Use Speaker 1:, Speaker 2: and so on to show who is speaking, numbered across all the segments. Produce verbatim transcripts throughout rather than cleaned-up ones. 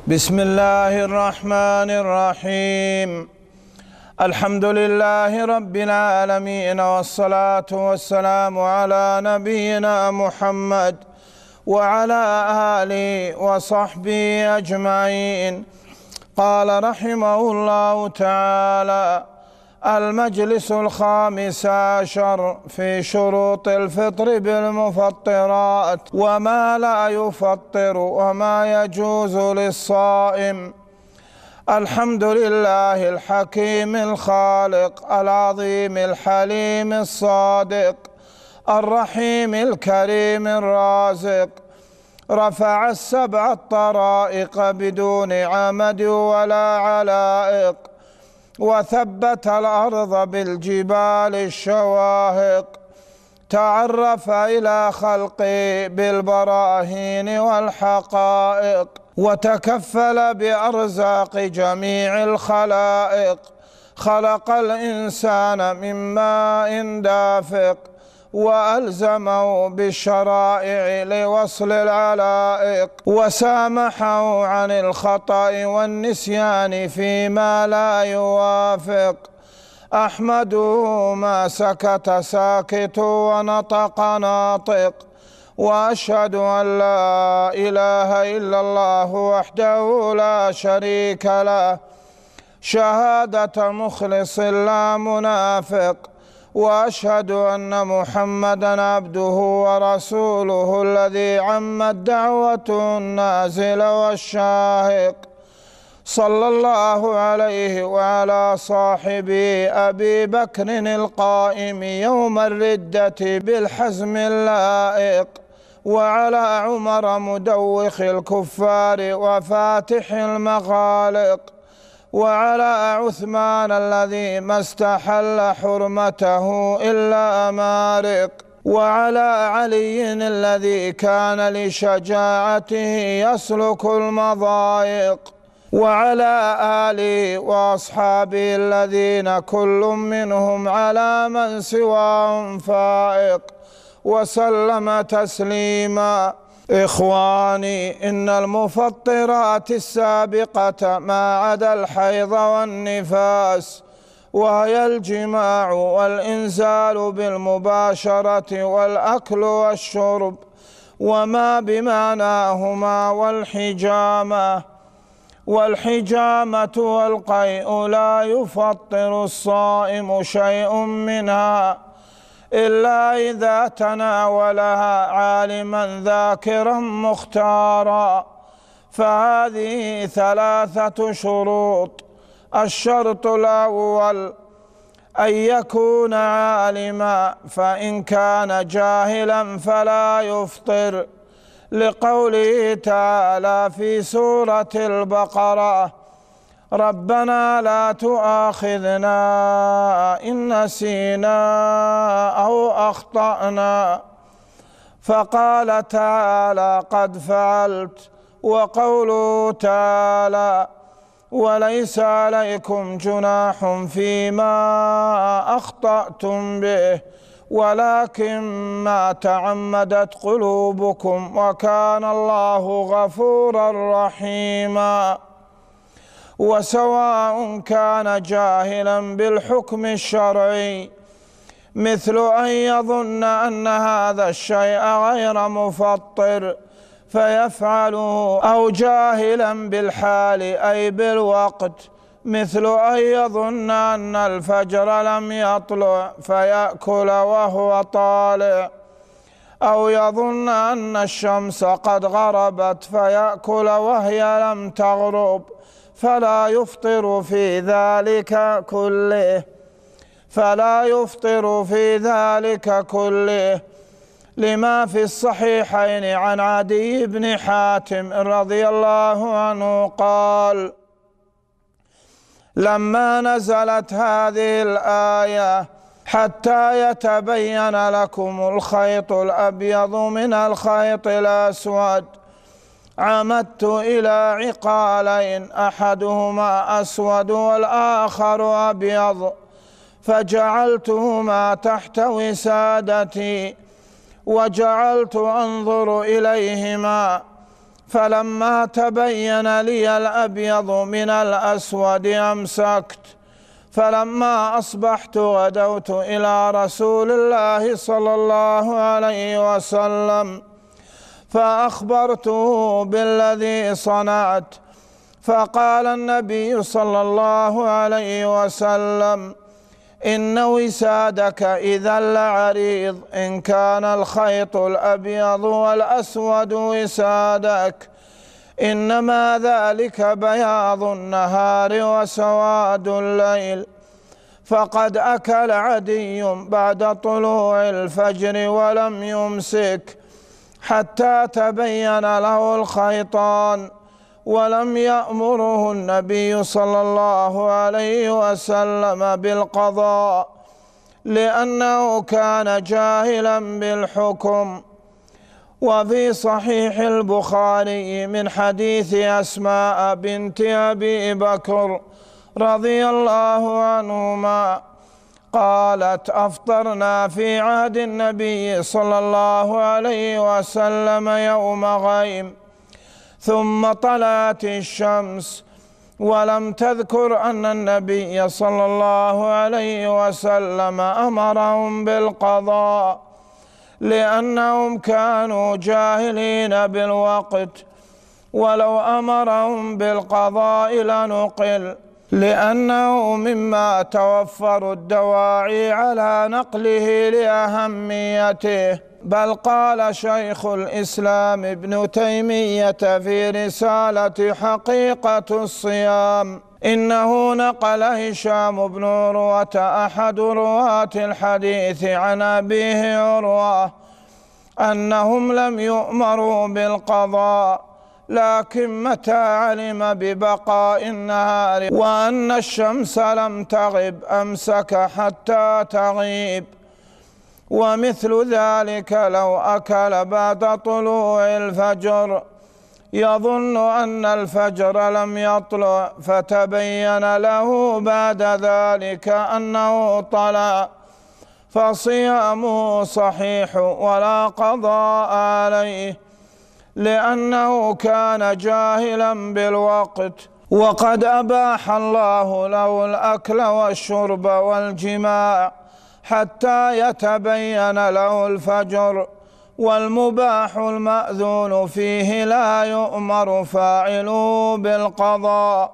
Speaker 1: بسم الله الرحمن الرحيم. الحمد لله رب العالمين، والصلاة والسلام على نبينا محمد وعلى آله وصحبه أجمعين. قال رحمه الله تعالى: المجلس الخامس عشر في شروط الفطر بالمفطرات وما لا يفطر وما يجوز للصائم. الحمد لله الحكيم الخالق العظيم الحليم الصادق الرحيم الكريم الرازق، رفع السبع الطرائق بدون عمد ولا علائق، وثبت الأرض بالجبال الشواهق، تعرف إلى خلقه بالبراهين والحقائق، وتكفل بأرزاق جميع الخلائق. خلق الإنسان من ماء دافق، وألزمه بالشرائع لوصل العلائق، وسامحه عن الخطأ والنسيان فيما لا يوافق. أحمده ما سكت ساكت ونطق ناطق، وأشهد أن لا إله إلا الله وحده لا شريك له شهادة مخلص لا منافق، وأشهد أن محمدًا عبده ورسوله الذي عمت دعوته النازل والشاهق. صلى الله عليه وعلى صاحبه أبي بكر القائم يوم الردة بالحزم اللائق، وعلى عمر مدوخ الكفار وفاتح المغالق، وعلى عثمان الذي ما استحل حرمته إلا مارق، وعلى علي الذي كان لشجاعته يسلك المضايق، وعلى آله وأصحابه الذين كل منهم على من سواهم فائق، وسلم تسليما. إخواني، إن المفطرات السابقة ما عدا الحيض والنفاس، وهي الجماع والإنزال بالمباشرة والأكل والشرب وما بمعناهما، والحجامة والحجامة والقيء لا يفطر الصائم شيء منها إلا إذا تناولها عالما ذاكرا مختارا. فهذه ثلاثة شروط: الشرط الأول أن يكون عالما، فإن كان جاهلا فلا يفطر، لقوله تعالى في سورة البقرة: ربنا لا تؤاخذنا إن نسينا أو أخطأنا. فقال تعالى: قد فعلت. وقوله تعالى: وليس عليكم جناح فيما أخطأتم به ولكن ما تعمدت قلوبكم وكان الله غفورا رحيما. وسواء كان جاهلا بالحكم الشرعي، مثل أن يظن أن هذا الشيء غير مفطر فيفعله، أو جاهلا بالحال أي بالوقت، مثل أن يظن أن الفجر لم يطلع فيأكل وهو طالع، أو يظن أن الشمس قد غربت فيأكل وهي لم تغرب، فلا يفطر في ذلك كله فلا يفطر في ذلك كله لما في الصحيحين عن عدي بن حاتم رضي الله عنه قال: لما نزلت هذه الآية: حتى يتبين لكم الخيط الأبيض من الخيط الأسود، عمدت إلى عقالين أحدهما أسود والآخر أبيض، فجعلتهما تحت وسادتي، وجعلت أنظر إليهما، فلما تبين لي الأبيض من الأسود أمسكت. فلما أصبحت غدوت إلى رسول الله صلى الله عليه وسلم فأخبرته بالذي صنعت، فقال النبي صلى الله عليه وسلم: إن وسادك إذا لعريض، إن كان الخيط الأبيض والأسود وسادك، إنما ذلك بياض النهار وسواد الليل. فقد أكل عدي بعد طلوع الفجر ولم يمسك حتى تبين له الخيطان، ولم يأمره النبي صلى الله عليه وسلم بالقضاء لأنه كان جاهلا بالحكم. وفي صحيح البخاري من حديث أسماء بنت أبي بكر رضي الله عنهما قالت: أفطرنا في عهد النبي صلى الله عليه وسلم يوم غيم، ثم طلعت الشمس، ولم تذكر أن النبي صلى الله عليه وسلم أمرهم بالقضاء لأنهم كانوا جاهلين بالوقت، ولو أمرهم بالقضاء لنقل، لأنه مما توفر الدواعي على نقله لأهميته. بل قال شيخ الإسلام ابن تيمية في رسالة حقيقة الصيام: إنه نقل هشام بن عروة أحد رواة الحديث عن أبيه عروة أنهم لم يؤمروا بالقضاء، لكن متى علم ببقاء النهار وأن الشمس لم تغب أمسك حتى تغيب. ومثل ذلك لو أكل بعد طلوع الفجر يظن أن الفجر لم يطلع فتبين له بعد ذلك أنه طلع، فصيامه صحيح ولا قضاء عليه، لأنه كان جاهلا بالوقت. وقد أباح الله له الأكل والشرب والجماع حتى يتبين له الفجر، والمباح المأذون فيه لا يؤمر فاعله بالقضاء،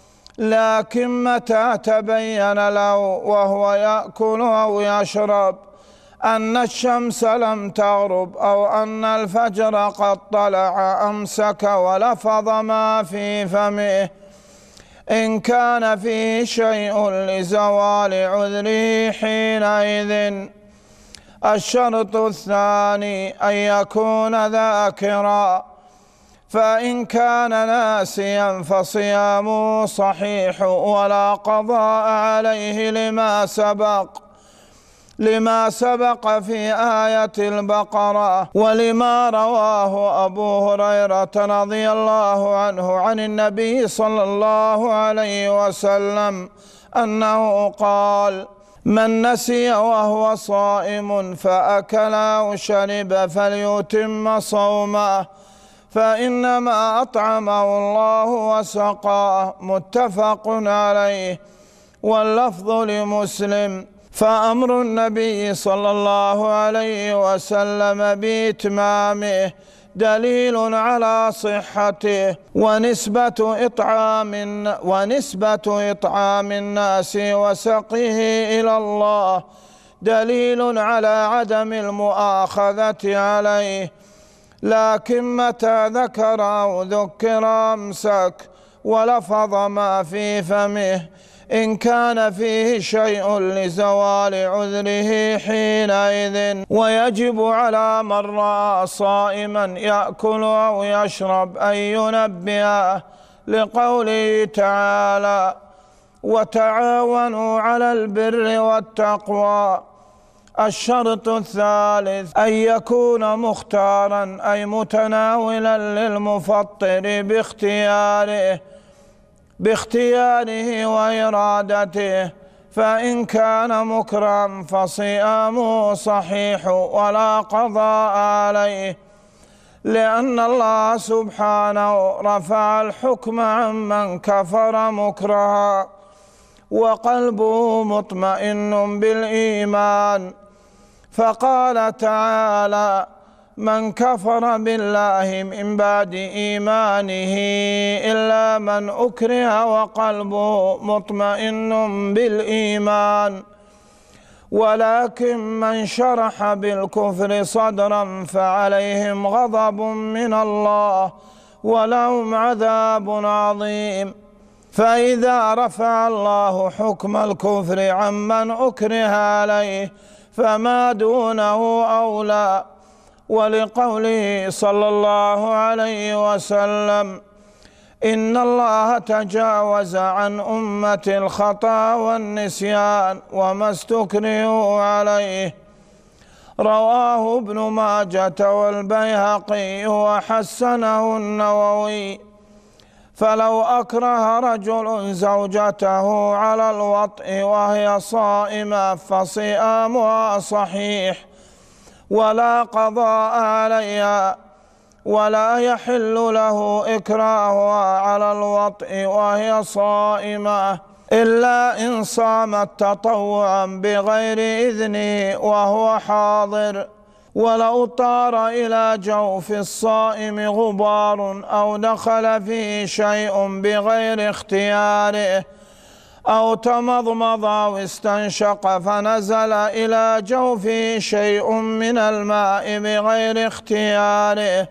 Speaker 1: لكن متى تبين له وهو يأكل أو يشرب أن الشمس لم تغرب أو أن الفجر قد طلع أمسك ولفظ ما في فمه، إن كان فيه شيء لزوال عذره حينئذ. الشرط الثاني أن يكون ذاكرا، فإن كان ناسيا فصيامه صحيح ولا قضاء عليه لما سبق لما سبق في آية البقرة، ولما رواه أبو هريرة رضي الله عنه عن النبي صلى الله عليه وسلم أنه قال: من نسي وهو صائم فأكل أو شرب فليتم صومه، فإنما أطعمه الله وسقاه. متفق عليه. واللفظ لمسلم. فأمر النبي صلى الله عليه وسلم بإتمامه دليل على صحته، ونسبة إطعام ونسبة إطعام الناس وسقيه إلى الله دليل على عدم المؤاخذة عليه، لكن متى ذكر أو ذكر أمسك ولفظ ما في فمه إن كان فيه شيء لزوال عذره حينئذ. ويجب على من رأى صائما يأكل أو يشرب أن ينبهه لقوله تعالى: وتعاونوا على البر والتقوى. الشرط الثالث أن يكون مختارا أي متناولا للمفطر باختياره باختياره وإرادته، فإن كان مكرها فصيامه صحيح ولا قضاء عليه، لأن الله سبحانه رفع الحكم عمن كفر مكرها وقلبه مطمئن بالإيمان، فقال تعالى: من كفر بالله من بعد إيمانه إلا من أكره وقلبه مطمئن بالإيمان، ولكن من شرح بالكفر صدرا فعليهم غضب من الله ولهم عذاب عظيم. فإذا رفع الله حكم الكفر عمن أكره عليه فما دونه أولى، ولقوله صلى الله عليه وسلم: إن الله تجاوز عن أمة الخطأ والنسيان وما استكرهوا عليه. رواه ابن ماجة والبيهقي وحسنه النووي. فلو أكره رجل زوجته على الوطء وهي صائمة فصيامها صحيح ولا قضاء عليها، ولا يحل له إكراهها على الوطء وهي صائمة إلا إن صامت تطوعا بغير إذنه وهو حاضر. ولو طار إلى جوف الصائم غبار أو دخل فيه شيء بغير اختياره أو تمضمض أو استنشق فنزل إلى جوفه شيء من الماء بغير اختياره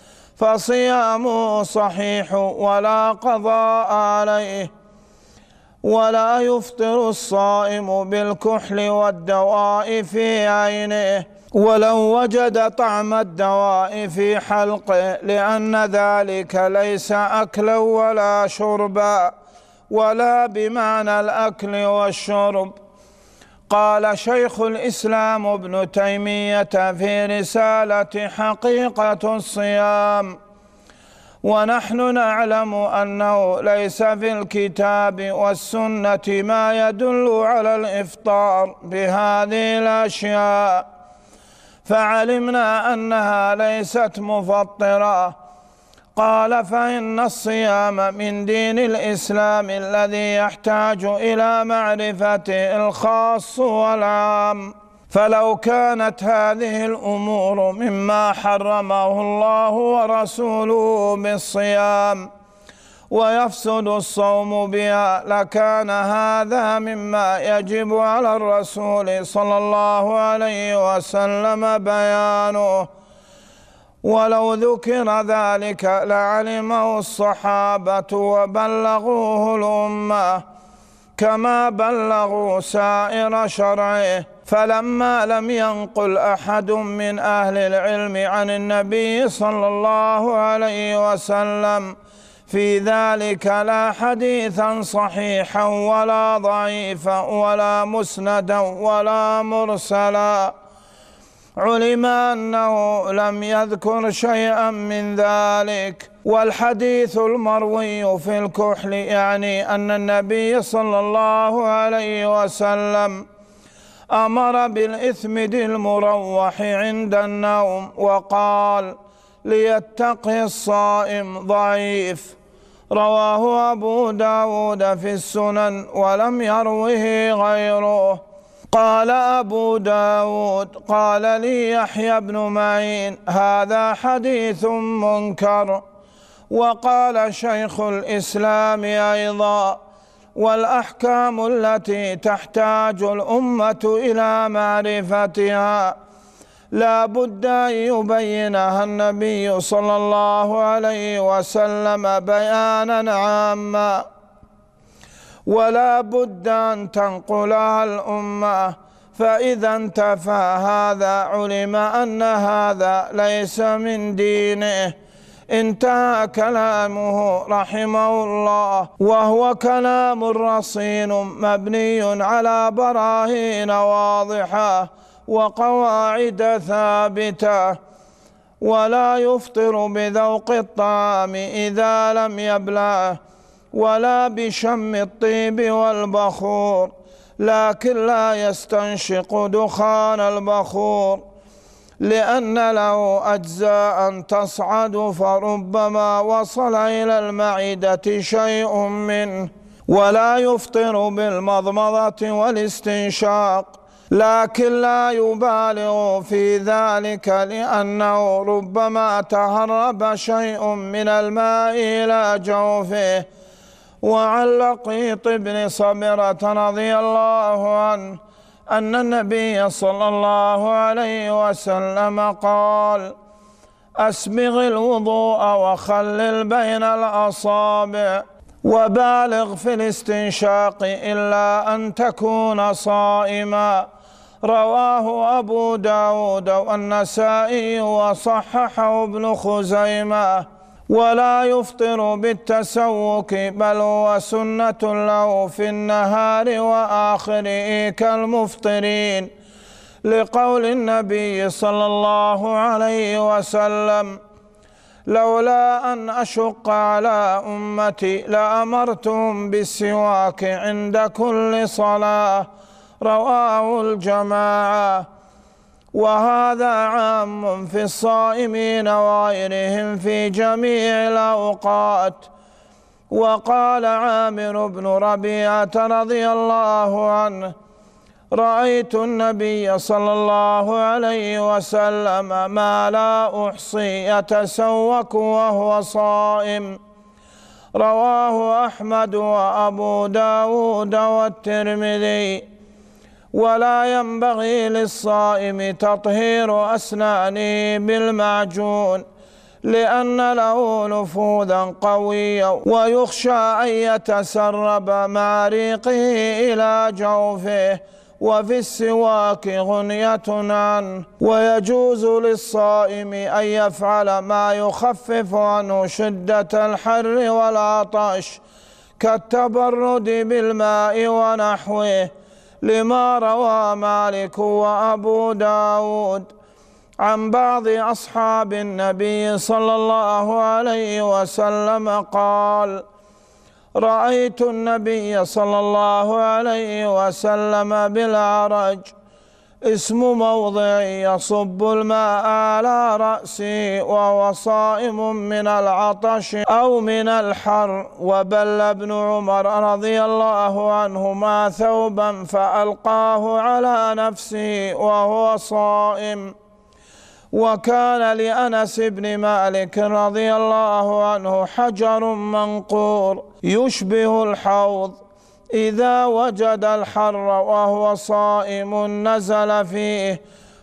Speaker 1: فصيامه صحيح ولا قضاء عليه. ولا يفطر الصائم بالكحل والدواء في عينه ولو وجد طعم الدواء في حلقه، لأن ذلك ليس أكلا ولا شربا ولا بمعنى الأكل والشرب. قال شيخ الإسلام ابن تيمية في رسالة حقيقة الصيام: ونحن نعلم أنه ليس في الكتاب والسنة ما يدل على الإفطار بهذه الأشياء، فعلمنا أنها ليست مفطرة. قال: فإن الصيام من دين الإسلام الذي يحتاج إلى معرفته الخاص والعام، فلو كانت هذه الأمور مما حرمه الله ورسوله بالصيام ويفسد الصوم بها لكان هذا مما يجب على الرسول صلى الله عليه وسلم بيانه، ولو ذكر ذلك لعلمه الصحابة وبلغوه الأمة كما بلغوا سائر شرعه. فلما لم ينقل أحد من أهل العلم عن النبي صلى الله عليه وسلم في ذلك لا حديثا صحيحا ولا ضعيفا ولا مسندا ولا مرسلا، علم أنه لم يذكر شيئا من ذلك. والحديث المروي في الكحل يعني أن النبي صلى الله عليه وسلم أمر بالإثمد المروح عند النوم وقال: ليتقي الصائم، ضعيف. رواه أبو داود في السنن ولم يروه غيره. قال أبو داود: قال لي يحيى بن معين: هذا حديث منكر. وقال شيخ الإسلام أيضا: والأحكام التي تحتاج الأمة إلى معرفتها لا بد أن يبينها النبي صلى الله عليه وسلم بيانا عاما، ولا بد أن تنقلها الأمة، فإذا انتفى هذا علم أن هذا ليس من دينه. انتهى كلامه رحمه الله، وهو كلام رصين مبني على براهين واضحة وقواعد ثابتة. ولا يفطر بذوق الطعام إذا لم يبلعه ولا بشم الطيب والبخور، لكن لا يستنشق دخان البخور، لأن له أجزاء تصعد فربما وصل إلى المعدة شيء منه، ولا يفطر بالمضمضة والاستنشاق، لكن لا يبالغ في ذلك لأنه ربما تهرب شيء من الماء إلى جوفه. وعن لقيط بن صبرة رضي الله عنه أن النبي صلى الله عليه وسلم قال: أسبغ الوضوء وخلل بين الأصابع وبالغ في الاستنشاق إلا أن تكون صائما. رواه أبو داود والنسائي وصححه ابن خزيمة. ولا يفطر بالتسوك، بل هو سنة له في النهار وآخره كالمفطرين، لقول النبي صلى الله عليه وسلم: لولا أن أشق على أمتي لأمرتهم بالسواك عند كل صلاة. رواه الجماعة. وهذا عام في الصائمين وغيرهم في جميع الأوقات. وقال عامر بن ربيعة رضي الله عنه: رأيت النبي صلى الله عليه وسلم ما لا أحصي يتسوك وهو صائم. رواه أحمد وأبو داود والترمذي. ولا ينبغي للصائم تطهير أسنانه بالمعجون، لأن له نفوذا قويا، ويخشى أن يتسرب مع ريقه إلى جوفه. وفي السواك غنية عنه. ويجوز للصائم أن يفعل ما يخفف عنه شدة الحر والعطش كالتبرد بالماء ونحوه، لما روى مالك وأبو داود عن بعض أصحاب النبي صلى الله عليه وسلم قال: رأيت النبي صلى الله عليه وسلم بالعرج، اسم موضع يصب الماء على رأسه وهو صائم من العطش أو من الحر. وبل ابن عمر رضي الله عنهما ثوبا فألقاه على نفسه وهو صائم. وكان لأنس بن مالك رضي الله عنه حجر منقور يشبه الحوض، إذا وجد الحر وهو صائم نزل فيه،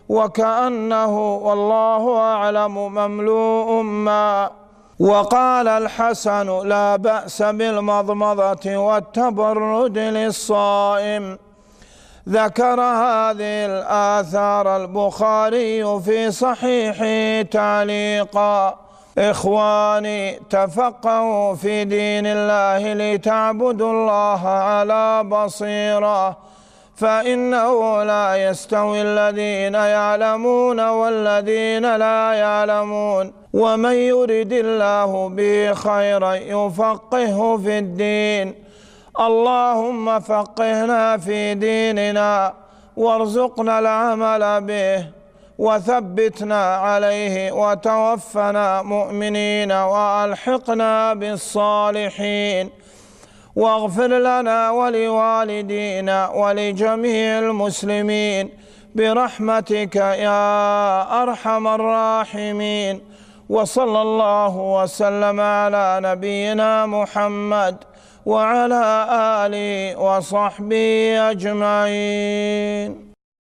Speaker 1: وكأنه والله أعلم مملوء ماء. وقال الحسن: لا بأس بالمضمضة والتبرد للصائم. ذكر هذه الآثار البخاري في صحيحه تعليقا. إخواني، تفقهوا في دين الله لتعبدوا الله على بصيرة، فإنه لا يستوي الذين يعلمون والذين لا يعلمون، ومن يرد الله به خيرا يفقهه في الدين. اللهم فقهنا في ديننا وارزقنا العمل به وثبتنا عليه، وتوفنا مؤمنين وألحقنا بالصالحين. واغفر لنا ولوالدينا ولجميع المسلمين برحمتك يا أرحم الراحمين. وصلى الله وسلم على نبينا محمد وعلى آله وصحبه أجمعين.